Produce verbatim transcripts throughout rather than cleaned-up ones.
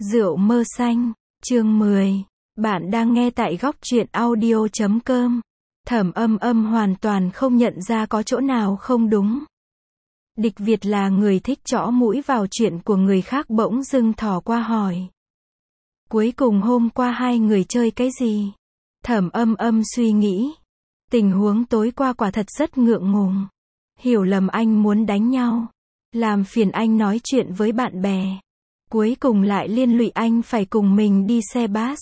Rượu mơ xanh, chương mười. Bạn đang nghe tại góc truyện audio chấm com. Thẩm Âm Âm hoàn toàn không nhận ra có chỗ nào không đúng. Địch Việt là người thích chõ mũi vào chuyện của người khác, bỗng dưng thò qua hỏi. Cuối cùng hôm qua hai người chơi cái gì? Thẩm Âm Âm suy nghĩ. Tình huống tối qua quả thật rất ngượng ngùng. Hiểu lầm anh muốn đánh nhau. Làm phiền anh nói chuyện với bạn bè. Cuối cùng lại liên lụy anh phải cùng mình đi xe bus.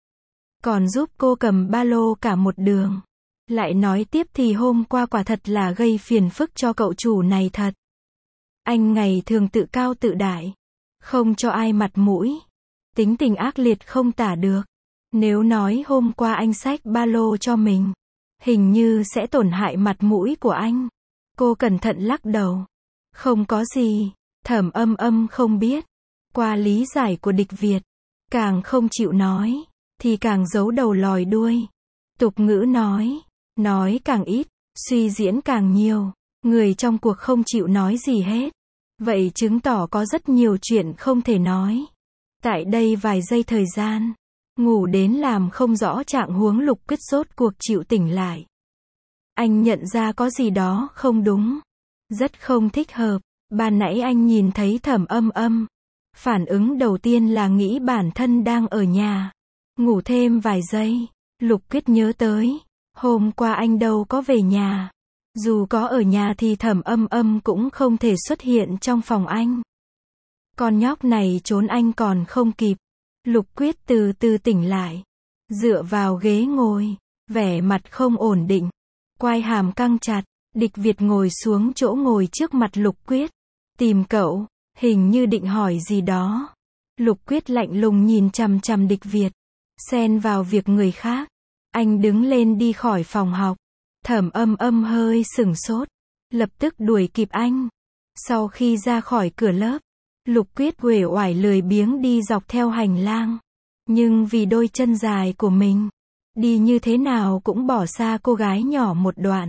Còn giúp cô cầm ba lô cả một đường. Lại nói tiếp thì hôm qua quả thật là gây phiền phức cho cậu chủ này thật. Anh ngày thường tự cao tự đại. Không cho ai mặt mũi. Tính tình ác liệt không tả được. Nếu nói hôm qua anh xách ba lô cho mình, hình như sẽ tổn hại mặt mũi của anh. Cô cẩn thận lắc đầu. Không có gì. Thẩm Âm Âm không biết. Qua lý giải của Địch Việt, càng không chịu nói, thì càng giấu đầu lòi đuôi. Tục ngữ nói, nói càng ít, suy diễn càng nhiều. Người trong cuộc không chịu nói gì hết. Vậy chứng tỏ có rất nhiều chuyện không thể nói. Tại đây vài giây thời gian, ngủ đến làm không rõ trạng huống, Lục Quyết rốt cuộc chịu tỉnh lại. Anh nhận ra có gì đó không đúng. Rất không thích hợp. Ban nãy anh nhìn thấy Thẩm Âm Âm. Phản ứng đầu tiên là nghĩ bản thân đang ở nhà. Ngủ thêm vài giây, Lục Quyết nhớ tới. Hôm qua anh đâu có về nhà. Dù có ở nhà thì Thẩm Âm Âm cũng không thể xuất hiện trong phòng anh. Con nhóc này trốn anh còn không kịp. Lục Quyết từ từ tỉnh lại. Dựa vào ghế ngồi. Vẻ mặt không ổn định. Quai hàm căng chặt. Địch Việt ngồi xuống chỗ ngồi trước mặt Lục Quyết. Tìm cậu. Hình như định hỏi gì đó. Lục Quyết lạnh lùng nhìn chằm chằm Địch Việt. Xen vào việc người khác. Anh đứng lên đi khỏi phòng học. Thẩm Âm Âm hơi sửng sốt. Lập tức đuổi kịp anh. Sau khi ra khỏi cửa lớp, Lục Quyết uể oải lười biếng đi dọc theo hành lang. Nhưng vì đôi chân dài của mình, đi như thế nào cũng bỏ xa cô gái nhỏ một đoạn.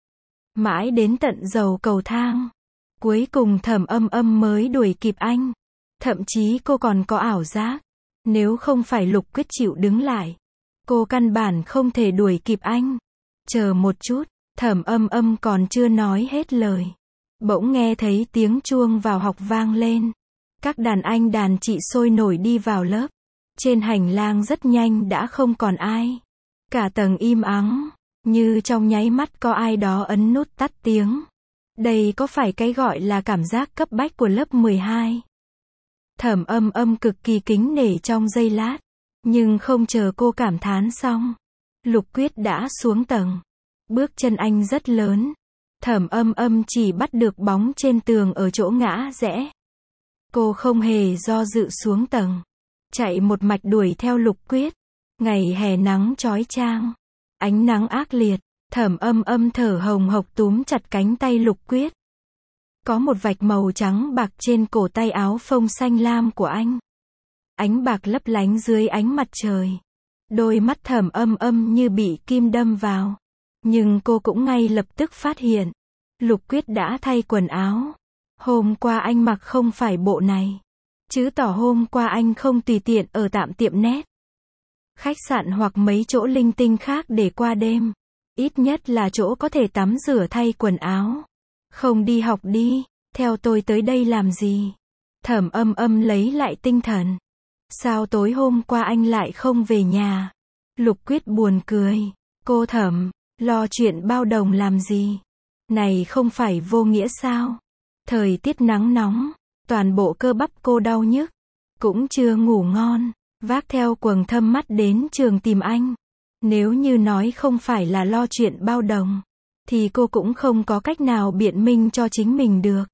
Mãi đến tận dầu cầu thang. Cuối cùng Thẩm Âm Âm mới đuổi kịp anh. Thậm chí cô còn có ảo giác. Nếu không phải Lục Quyết chịu đứng lại, cô căn bản không thể đuổi kịp anh. Chờ một chút, Thẩm Âm Âm còn chưa nói hết lời. Bỗng nghe thấy tiếng chuông vào học vang lên. Các đàn anh đàn chị sôi nổi đi vào lớp. Trên hành lang rất nhanh đã không còn ai. Cả tầng im ắng, như trong nháy mắt có ai đó ấn nút tắt tiếng. Đây có phải cái gọi là cảm giác cấp bách của lớp mười hai? Thẩm Âm Âm cực kỳ kính nể trong giây lát. Nhưng không chờ cô cảm thán xong, Lục Quyết đã xuống tầng. Bước chân anh rất lớn. Thẩm Âm Âm chỉ bắt được bóng trên tường ở chỗ ngã rẽ. Cô không hề do dự xuống tầng. Chạy một mạch đuổi theo Lục Quyết. Ngày hè nắng chói chang. Ánh nắng ác liệt. Thẩm Âm Âm thở hồng hộc túm chặt cánh tay Lục Quyết. Có một vạch màu trắng bạc trên cổ tay áo phông xanh lam của anh. Ánh bạc lấp lánh dưới ánh mặt trời. Đôi mắt Thẩm Âm Âm như bị kim đâm vào. Nhưng cô cũng ngay lập tức phát hiện. Lục Quyết đã thay quần áo. Hôm qua anh mặc không phải bộ này. Chứ tỏ hôm qua anh không tùy tiện ở tạm tiệm nét, khách sạn hoặc mấy chỗ linh tinh khác để qua đêm. Ít nhất là chỗ có thể tắm rửa thay quần áo. Không đi học đi, theo tôi tới đây làm gì? Thẩm Âm Âm lấy lại tinh thần. Sao tối hôm qua anh lại không về nhà? Lục Quyết buồn cười. Cô Thẩm, lo chuyện bao đồng làm gì? Này không phải vô nghĩa sao? Thời tiết nắng nóng, toàn bộ cơ bắp cô đau nhức. Cũng chưa ngủ ngon, vác theo quầng thâm mắt đến trường tìm anh. Nếu như nói không phải là lo chuyện bao đồng, thì cô cũng không có cách nào biện minh cho chính mình được.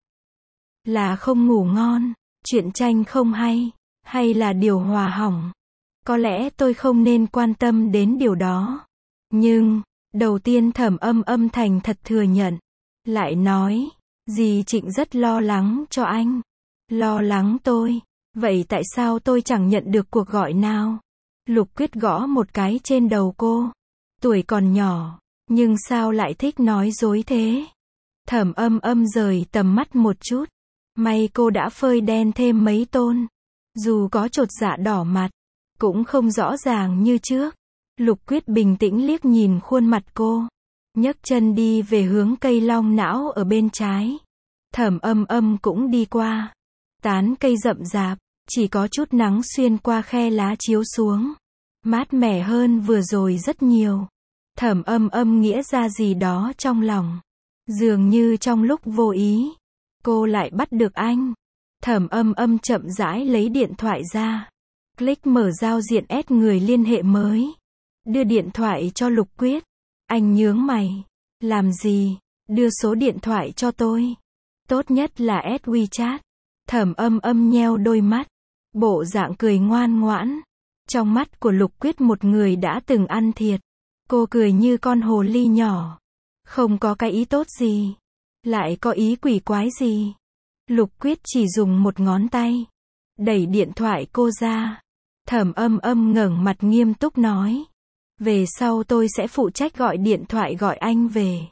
Là không ngủ ngon, chuyện tranh không hay, hay là điều hòa hỏng. Có lẽ tôi không nên quan tâm đến điều đó. Nhưng, đầu tiên Thẩm Âm Âm thành thật thừa nhận. Lại nói, dì Trịnh rất lo lắng cho anh. Lo lắng tôi. Vậy tại sao tôi chẳng nhận được cuộc gọi nào? Lục Quyết gõ một cái trên đầu cô. Tuổi còn nhỏ, nhưng sao lại thích nói dối thế? Thẩm Âm Âm rời tầm mắt một chút. May cô đã phơi đen thêm mấy tôn. Dù có chột dạ đỏ mặt, cũng không rõ ràng như trước. Lục Quyết bình tĩnh liếc nhìn khuôn mặt cô, nhấc chân đi về hướng cây long não ở bên trái. Thẩm Âm Âm cũng đi qua. Tán cây rậm rạp, chỉ có chút nắng xuyên qua khe lá chiếu xuống. Mát mẻ hơn vừa rồi rất nhiều. Thẩm Âm Âm nghĩa ra gì đó trong lòng. Dường như trong lúc vô ý, cô lại bắt được anh. Thẩm Âm Âm chậm rãi lấy điện thoại ra. Click mở giao diện add người liên hệ mới. Đưa điện thoại cho Lục Quyết. Anh nhướng mày. Làm gì? Đưa số điện thoại cho tôi. Tốt nhất là add WeChat. Thẩm Âm Âm nheo đôi mắt. Bộ dạng cười ngoan ngoãn. Trong mắt của Lục Quyết một người đã từng ăn thiệt. Cô cười như con hồ ly nhỏ. Không có cái ý tốt gì. Lại có ý quỷ quái gì. Lục Quyết chỉ dùng một ngón tay. Đẩy điện thoại cô ra. Thẩm Âm Âm ngẩng mặt nghiêm túc nói. Về sau tôi sẽ phụ trách gọi điện thoại gọi anh về.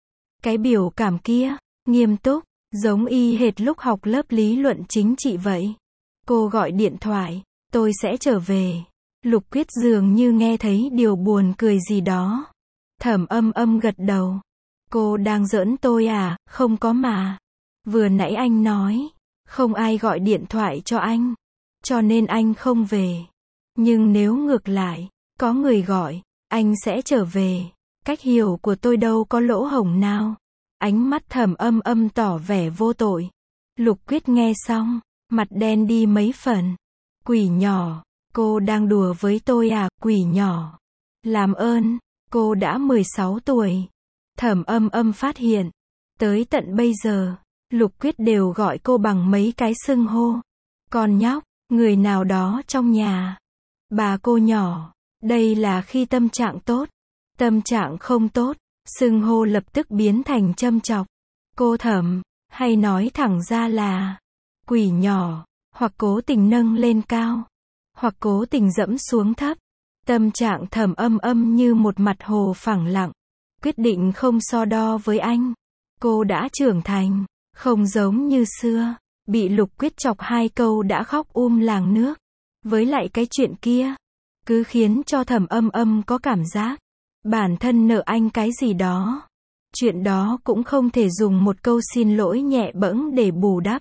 Cái biểu cảm kia, nghiêm túc, giống y hệt lúc học lớp lý luận chính trị vậy. Cô gọi điện thoại, tôi sẽ trở về. Lục Quyết dường như nghe thấy điều buồn cười gì đó. Thẩm Âm Âm gật đầu. Cô đang giỡn tôi à? Không có mà. Vừa nãy anh nói, không ai gọi điện thoại cho anh, cho nên anh không về. Nhưng nếu ngược lại, có người gọi, anh sẽ trở về. Cách hiểu của tôi đâu có lỗ hổng nào. Ánh mắt Thẩm Âm Âm tỏ vẻ vô tội. Lục Quyết nghe xong, mặt đen đi mấy phần. Quỷ nhỏ, cô đang đùa với tôi à? Quỷ nhỏ. Làm ơn, cô đã mười sáu tuổi. Thẩm Âm Âm phát hiện, tới tận bây giờ, Lục Quyết đều gọi cô bằng mấy cái xưng hô. Con nhóc, người nào đó trong nhà. Bà cô nhỏ. Đây là khi tâm trạng tốt. Tâm trạng không tốt, xưng hô lập tức biến thành châm chọc. Cô Thẩm, hay nói thẳng ra là quỷ nhỏ, hoặc cố tình nâng lên cao, hoặc cố tình dẫm xuống thấp. Tâm trạng Thẩm Âm Âm như một mặt hồ phẳng lặng. Quyết định không so đo với anh. Cô đã trưởng thành, không giống như xưa. Bị Lục Quyết chọc hai câu đã khóc um làng nước. Với lại cái chuyện kia, cứ khiến cho Thẩm Âm Âm có cảm giác bản thân nợ anh cái gì đó. Chuyện đó cũng không thể dùng một câu xin lỗi nhẹ bẫng để bù đắp.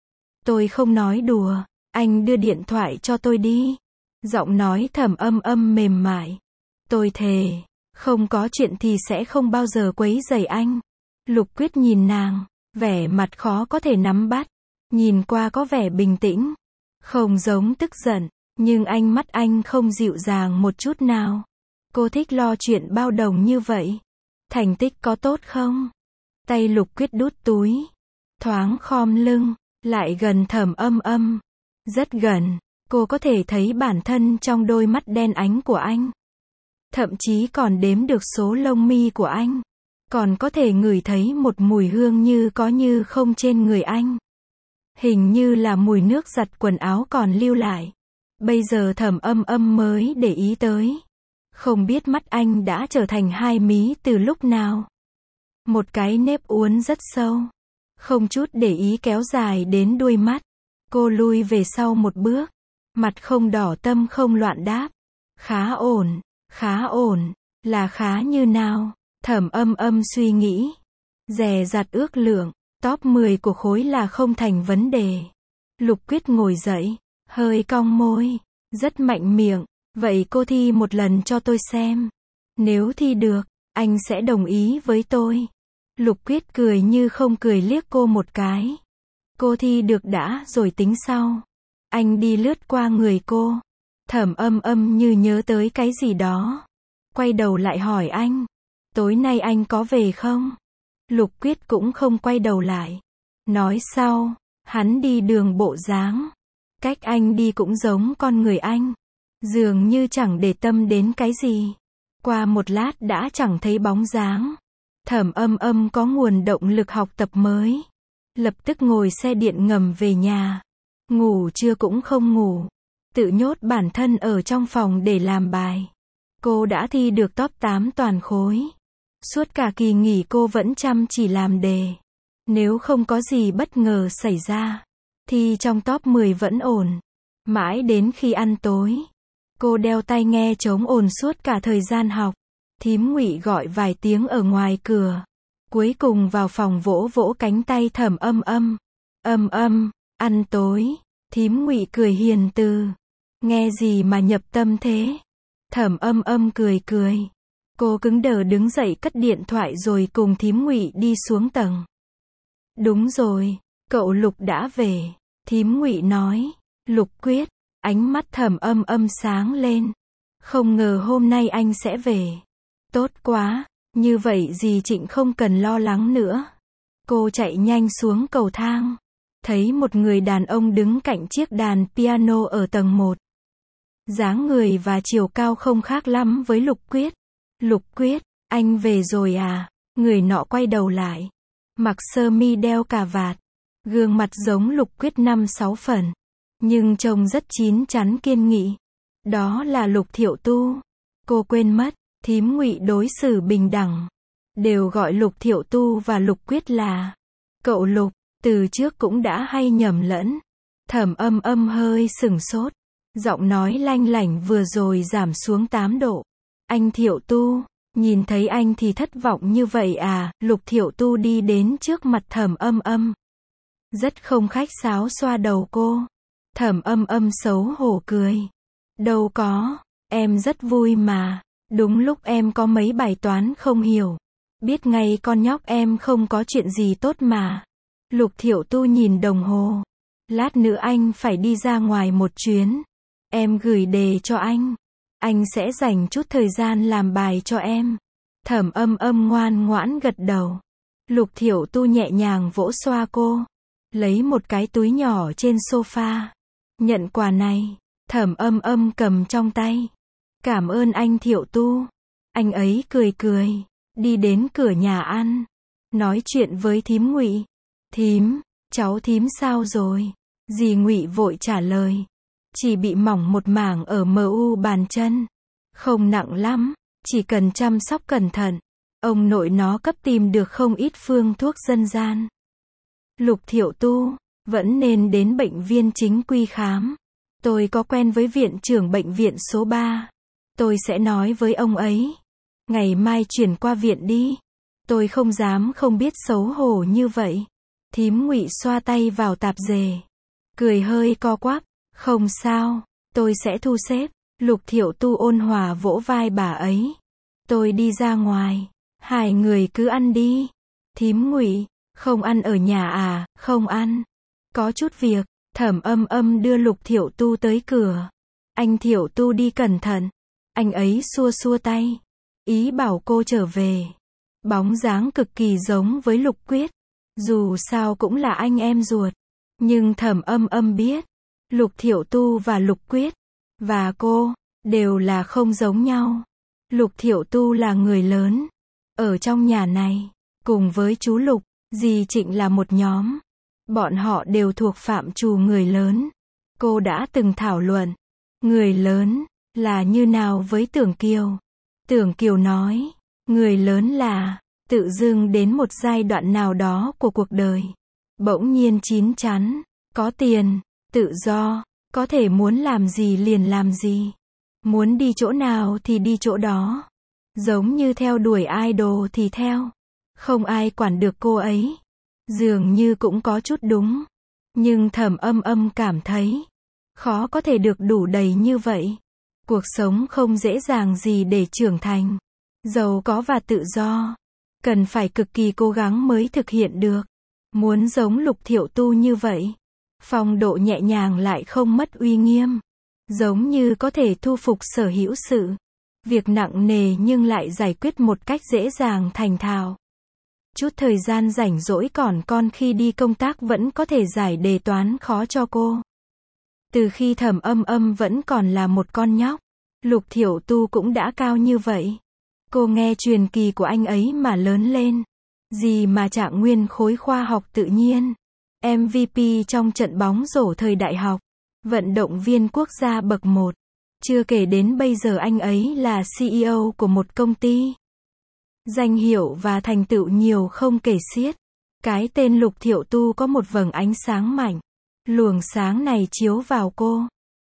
Tôi không nói đùa, anh đưa điện thoại cho tôi đi. Giọng nói Thẩm Âm Âm mềm mại. Tôi thề, không có chuyện thì sẽ không bao giờ quấy rầy anh. Lục Quyết nhìn nàng, vẻ mặt khó có thể nắm bắt. Nhìn qua có vẻ bình tĩnh, không giống tức giận, nhưng ánh mắt anh không dịu dàng một chút nào. Cô thích lo chuyện bao đồng như vậy. Thành tích có tốt không? Tay Lục Quyết đút túi, thoáng khom lưng, lại gần Thẩm Âm Âm. Rất gần, cô có thể thấy bản thân trong đôi mắt đen ánh của anh. Thậm chí còn đếm được số lông mi của anh. Còn có thể ngửi thấy một mùi hương như có như không trên người anh. Hình như là mùi nước giặt quần áo còn lưu lại. Bây giờ Thẩm Âm Âm mới để ý tới. Không biết mắt anh đã trở thành hai mí từ lúc nào. Một cái nếp uốn rất sâu. Không chút để ý kéo dài đến đuôi mắt. Cô lui về sau một bước. Mặt không đỏ tâm không loạn đáp. Khá ổn, khá ổn, là khá như nào? Thẩm Âm Âm suy nghĩ. Dè dặt ước lượng. Top mười của khối là không thành vấn đề. Lục Quyết ngồi dậy, hơi cong môi, rất mạnh miệng. Vậy cô thi một lần cho tôi xem. Nếu thi được, anh sẽ đồng ý với tôi. Lục Quyết cười như không cười liếc cô một cái. Cô thi được đã rồi tính sau. Anh đi lướt qua người cô. Thẩm Âm Âm như nhớ tới cái gì đó. Quay đầu lại hỏi anh. Tối nay anh có về không? Lục Quyết cũng không quay đầu lại. Nói sau, hắn đi đường bộ dáng. Cách anh đi cũng giống con người anh. Dường như chẳng để tâm đến cái gì. Qua một lát đã chẳng thấy bóng dáng. Thẩm Âm Âm có nguồn động lực học tập mới. Lập tức ngồi xe điện ngầm về nhà. Ngủ trưa cũng không ngủ. Tự nhốt bản thân ở trong phòng để làm bài. Cô đã thi được top tám toàn khối. Suốt cả kỳ nghỉ cô vẫn chăm chỉ làm đề. Nếu không có gì bất ngờ xảy ra, thì trong top mười vẫn ổn. Mãi đến khi ăn tối, cô đeo tai nghe chống ồn suốt cả thời gian học. Thím Ngụy gọi vài tiếng ở ngoài cửa. Cuối cùng vào phòng vỗ vỗ cánh tay Thẩm Âm Âm. Âm âm, ăn tối. Thím Ngụy cười hiền từ. Nghe gì mà nhập tâm thế? Thẩm Âm Âm cười cười. Cô cứng đờ đứng dậy cất điện thoại rồi cùng thím Ngụy đi xuống tầng. Đúng rồi, cậu Lục đã về. Thím Ngụy nói. Lục Quyết. Ánh mắt Thẩm Âm Âm sáng lên. Không ngờ hôm nay anh sẽ về. Tốt quá, như vậy dì Trịnh không cần lo lắng nữa. Cô chạy nhanh xuống cầu thang. Thấy một người đàn ông đứng cạnh chiếc đàn piano ở tầng một. Dáng người và chiều cao không khác lắm với Lục Quyết. Lục Quyết, anh về rồi à? Người nọ quay đầu lại. Mặc sơ mi đeo cà vạt. Gương mặt giống Lục Quyết năm sáu phần. Nhưng trông rất chín chắn kiên nghị. Đó là Lục Thiệu Tu. Cô quên mất, thím Ngụy đối xử bình đẳng. Đều gọi Lục Thiệu Tu và Lục Quyết là cậu Lục, từ trước cũng đã hay nhầm lẫn. Thẩm Âm Âm hơi sửng sốt. Giọng nói lanh lảnh vừa rồi giảm xuống tám độ. Anh Thiệu Tu, nhìn thấy anh thì thất vọng như vậy à? Lục Thiệu Tu đi đến trước mặt Thẩm Âm Âm. Rất không khách sáo xoa đầu cô. Thẩm Âm Âm xấu hổ cười. Đâu có, em rất vui mà. Đúng lúc em có mấy bài toán không hiểu. Biết ngay con nhóc em không có chuyện gì tốt mà. Lục Thiệu Tu nhìn đồng hồ. Lát nữa anh phải đi ra ngoài một chuyến. Em gửi đề cho anh. Anh sẽ dành chút thời gian làm bài cho em. Thẩm Âm Âm ngoan ngoãn gật đầu. Lục Thiệu Tu nhẹ nhàng vỗ xoa cô. Lấy một cái túi nhỏ trên sofa. Nhận quà này. Thẩm Âm Âm cầm trong tay. Cảm ơn anh Thiệu Tu. Anh ấy cười cười. Đi đến cửa nhà ăn. Nói chuyện với thím Ngụy. Thím, cháu thím sao rồi? Dì Ngụy vội trả lời. Chỉ bị mỏng một mảng ở em u bàn chân. Không nặng lắm, chỉ cần chăm sóc cẩn thận. Ông nội nó cấp tìm được không ít phương thuốc dân gian. Lục Thiệu Tu, vẫn nên đến bệnh viện chính quy khám. Tôi có quen với viện trưởng bệnh viện số ba. Tôi sẽ nói với ông ấy. Ngày mai chuyển qua viện đi. Tôi không dám không biết xấu hổ như vậy. Thím Ngụy xoa tay vào tạp dề. Cười hơi co quắp. Không sao, tôi sẽ thu xếp. Lục Thiệu Tu ôn hòa vỗ vai bà ấy. Tôi đi ra ngoài. Hai người cứ ăn đi. Thím Ngụy, không ăn ở nhà à? Không ăn. Có chút việc. Thẩm Âm Âm đưa Lục Thiệu Tu tới cửa. Anh Thiệu Tu đi cẩn thận. Anh ấy xua xua tay. Ý bảo cô trở về. Bóng dáng cực kỳ giống với Lục Quyết. Dù sao cũng là anh em ruột. Nhưng Thẩm Âm Âm biết. Lục Thiệu Tu và Lục Quyết. Và cô. Đều là không giống nhau. Lục Thiệu Tu là người lớn. Ở trong nhà này. Cùng với chú Lục. Dì Trịnh là một nhóm. Bọn họ đều thuộc phạm trù người lớn. Cô đã từng thảo luận. Người lớn. Là như nào với Tưởng Kiều? Tưởng Kiều nói. Người lớn là. Tự dưng đến một giai đoạn nào đó của cuộc đời. Bỗng nhiên chín chắn. Có tiền. Tự do. Có thể muốn làm gì liền làm gì. Muốn đi chỗ nào thì đi chỗ đó. Giống như theo đuổi idol thì theo. Không ai quản được cô ấy. Dường như cũng có chút đúng. Nhưng Thẩm Âm Âm cảm thấy. Khó có thể được đủ đầy như vậy. Cuộc sống không dễ dàng gì để trưởng thành. Giàu có và tự do. Cần phải cực kỳ cố gắng mới thực hiện được. Muốn giống Lục Thiệu Tu như vậy. Phong độ nhẹ nhàng lại không mất uy nghiêm. Giống như có thể thu phục sở hữu sự. Việc nặng nề nhưng lại giải quyết một cách dễ dàng thành thạo. Chút thời gian rảnh rỗi còn con khi đi công tác vẫn có thể giải đề toán khó cho cô. Từ khi Thẩm Âm Âm vẫn còn là một con nhóc. Lục Thiệu Tu cũng đã cao như vậy. Cô nghe truyền kỳ của anh ấy mà lớn lên. Gì mà trạng nguyên khối khoa học tự nhiên. em vê pê trong trận bóng rổ thời đại học. Vận động viên quốc gia bậc một. Chưa kể đến bây giờ anh ấy là xê e ô của một công ty. Danh hiệu và thành tựu nhiều không kể xiết. Cái tên Lục Thiệu Tu có một vầng ánh sáng mạnh. Luồng sáng này chiếu vào cô.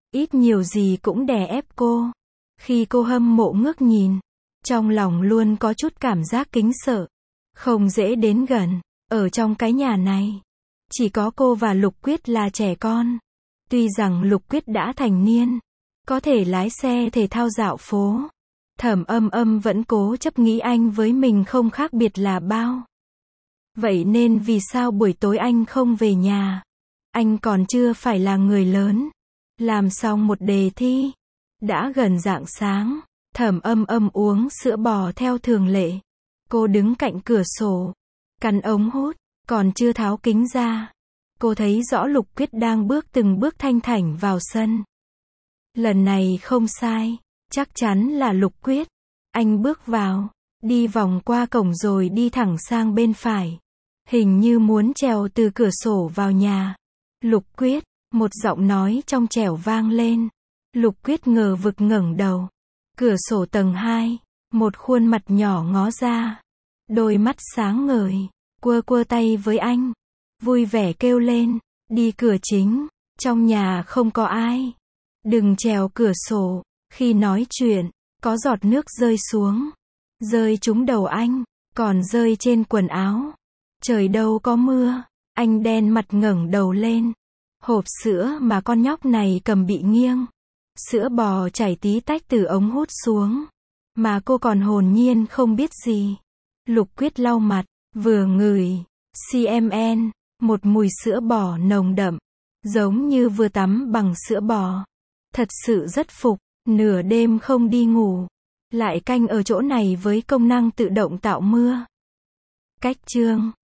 ít nhiều gì cũng đè ép cô. Khi cô hâm mộ ngước nhìn, trong lòng luôn có chút cảm giác kính sợ, không dễ đến gần. Ở trong cái nhà này, chỉ có cô và Lục Quyết là trẻ con. Tuy rằng Lục Quyết đã thành niên, có thể lái xe thể thao dạo phố, Thẩm Âm Âm vẫn cố chấp nghĩ anh với mình không khác biệt là bao. Vậy nên vì sao buổi tối anh không về nhà? Anh còn chưa phải là người lớn. Làm xong một đề thi, đã gần rạng sáng, Thẩm Âm Âm uống sữa bò theo thường lệ. Cô đứng cạnh cửa sổ, cắn ống hút, còn chưa tháo kính ra. Cô thấy rõ Lục Quyết đang bước từng bước thanh thảnh vào sân. Lần này không sai, chắc chắn là Lục Quyết. Anh bước vào, đi vòng qua cổng rồi đi thẳng sang bên phải. Hình như muốn trèo từ cửa sổ vào nhà. Lục Quyết, một giọng nói trong trẻo vang lên. Lục Quyết ngờ vực ngẩng đầu. Cửa sổ tầng hai, một khuôn mặt nhỏ ngó ra. Đôi mắt sáng ngời, quơ quơ tay với anh. Vui vẻ kêu lên, đi cửa chính, trong nhà không có ai. Đừng trèo cửa sổ, khi nói chuyện, có giọt nước rơi xuống. Rơi trúng đầu anh, còn rơi trên quần áo. Trời đâu có mưa, anh đen mặt ngẩng đầu lên. Hộp sữa mà con nhóc này cầm bị nghiêng. Sữa bò chảy tí tách từ ống hút xuống. Mà cô còn hồn nhiên không biết gì. Lục Quyết lau mặt, vừa ngửi, xê em en, một mùi sữa bò nồng đậm. Giống như vừa tắm bằng sữa bò. Thật sự rất phục, nửa đêm không đi ngủ. Lại canh ở chỗ này với công năng tự động tạo mưa. Cách chương